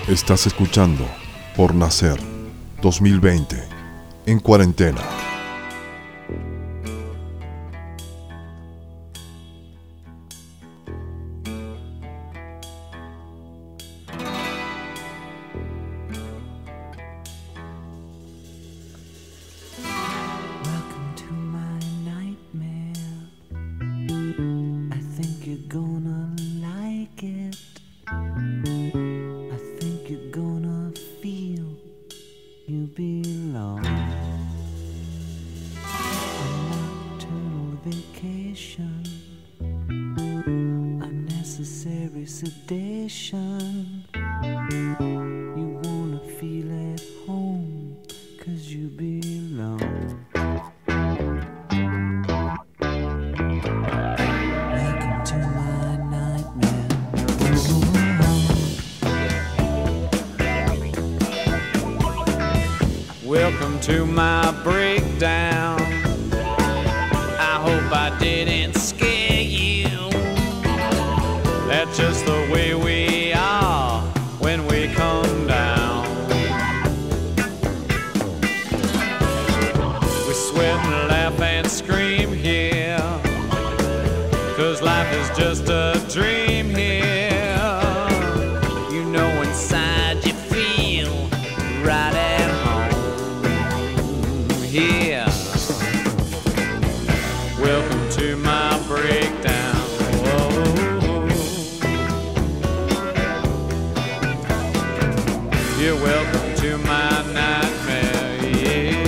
Estás escuchando Por Nacer 2020 en cuarentena. Welcome to my breakdown. I hope I didn't scare you. That's just the way we are when we come down. We sweat and laugh and scream here, 'cause life is just a dream here. You know inside you feel right at home here. Welcome to my breakdown. Whoa. You're welcome to my nightmare, yeah.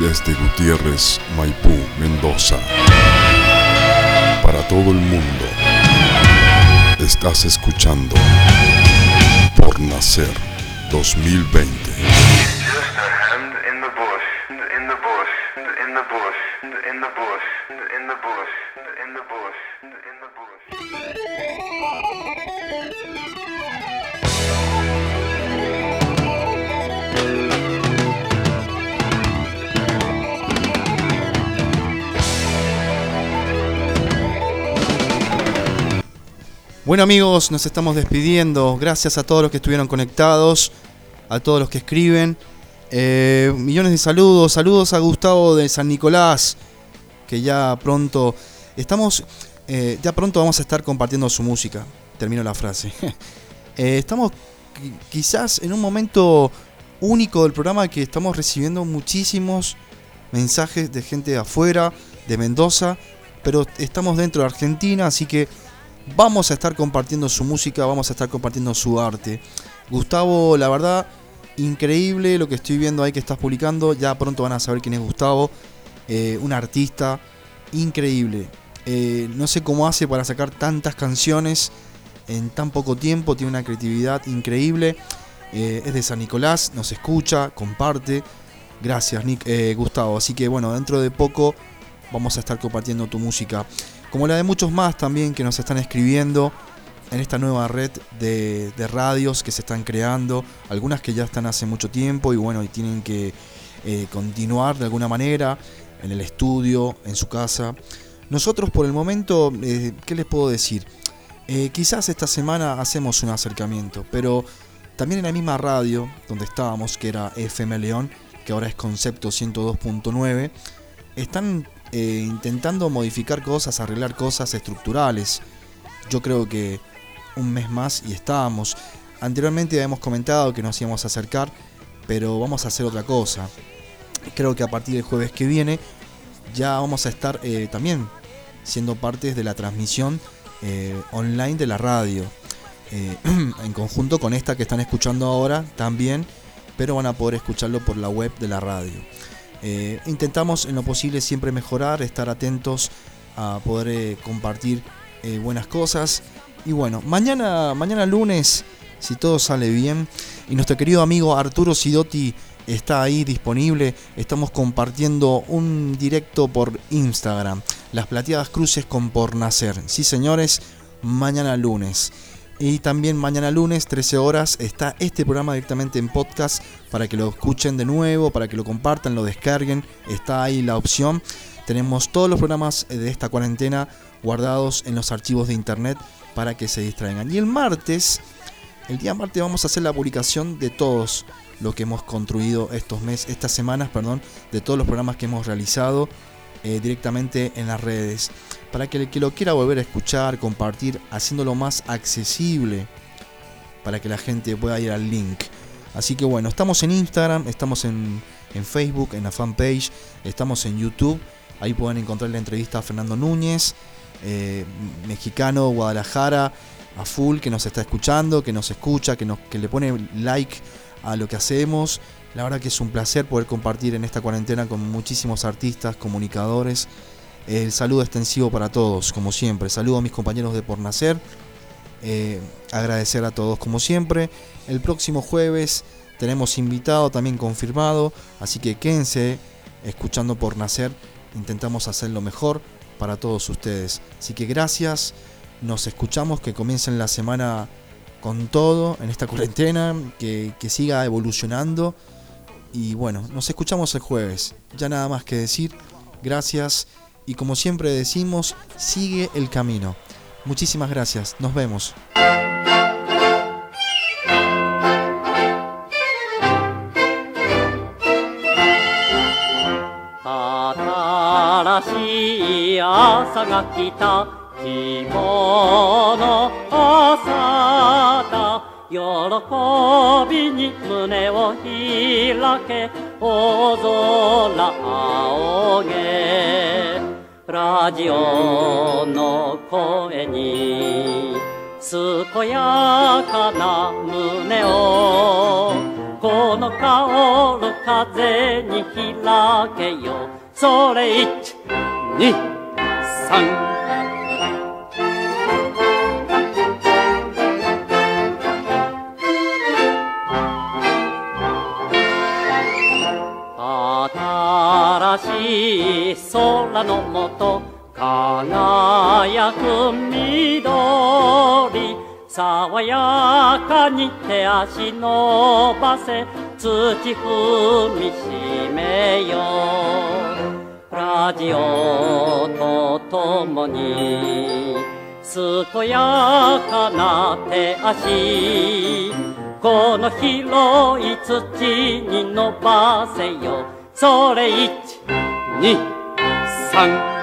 desde Gutiérrez, Maipú, Mendoza. Para todo el mundo, estás escuchando Por Nacer 2020. Bueno amigos, nos estamos despidiendo. Gracias a todos los que estuvieron conectados, a todos los que escriben. Millones de saludos. Saludos a Gustavo de San Nicolás, que ya pronto vamos a estar compartiendo su música. Termino la frase. Estamos quizás en un momento único del programa, que estamos recibiendo muchísimos mensajes de gente de afuera, de Mendoza, pero estamos dentro de Argentina, así que vamos a estar compartiendo su música, vamos a estar compartiendo su arte. Gustavo, la verdad, increíble lo que estoy viendo ahí que estás publicando. Ya pronto van a saber quién es Gustavo. Un artista increíble. No sé cómo hace para sacar tantas canciones en tan poco tiempo. Tiene una creatividad increíble. Es de San Nicolás, nos escucha, comparte. Gracias, Gustavo. Así que bueno, dentro de poco vamos a estar compartiendo tu música, como la de muchos más también que nos están escribiendo en esta nueva red de radios que se están creando. Algunas que ya están hace mucho tiempo y bueno, y tienen que continuar de alguna manera en el estudio, en su casa. Nosotros por el momento, ¿qué les puedo decir? Quizás esta semana hacemos un acercamiento, pero también en la misma radio donde estábamos, que era FM León, que ahora es Concepto 102.9, están intentando modificar cosas, arreglar cosas estructurales. Yo creo que un mes más y estábamos. Anteriormente habíamos comentado que nos íbamos a acercar, pero vamos a hacer otra cosa. Creo que a partir del jueves que viene ya vamos a estar también siendo partes de la transmisión online de la radio, en conjunto con esta que están escuchando ahora también, pero van a poder escucharlo por la web de la radio. Intentamos en lo posible siempre mejorar, estar atentos a poder compartir buenas cosas. Y bueno, mañana lunes, si todo sale bien, y nuestro querido amigo Arturo Sidotti está ahí disponible, estamos compartiendo un directo por Instagram, Las Plateadas Cruces con Por Nacer. Sí señores, mañana lunes. Y también mañana lunes, 13 horas, está este programa directamente en podcast para que lo escuchen de nuevo, para que lo compartan, lo descarguen. Está ahí la opción. Tenemos todos los programas de esta cuarentena guardados en los archivos de internet para que se distraigan. Y el día martes vamos a hacer la publicación de todos lo que hemos construido estas semanas, de todos los programas que hemos realizado directamente en las redes, para que el que lo quiera volver a escuchar, compartir, haciéndolo más accesible para que la gente pueda ir al link. Así que bueno, estamos en Instagram, estamos en Facebook, en la fanpage, estamos en YouTube. Ahí pueden encontrar la entrevista a Fernando Núñez, mexicano, Guadalajara, a full, que nos está escuchando, que nos escucha, que le pone like a lo que hacemos. La verdad que es un placer poder compartir en esta cuarentena con muchísimos artistas, comunicadores. El saludo extensivo para todos, como siempre. Saludo a mis compañeros de Por Nacer. Agradecer a todos, como siempre. El próximo jueves tenemos invitado también confirmado, así que quédense escuchando Por Nacer. Intentamos hacerlo mejor para todos ustedes. Así que gracias. Nos escuchamos, que comiencen la semana con todo en esta cuarentena, que siga evolucionando. Y bueno, nos escuchamos el jueves. Ya nada más que decir. Gracias. Y como siempre decimos, sigue el camino. Muchísimas gracias. Nos vemos. 新しい朝が来た希望の朝だ喜びに胸を開け大空仰げラジオの声に健やかな胸をこの香る風風に開けよ。それ1、2、3。新しい空の下輝く緑、爽やかに手足伸ばせ、土踏みしめよ。ラジオとともに健やかな手足、この広い土に伸ばせよ。それ1、2、3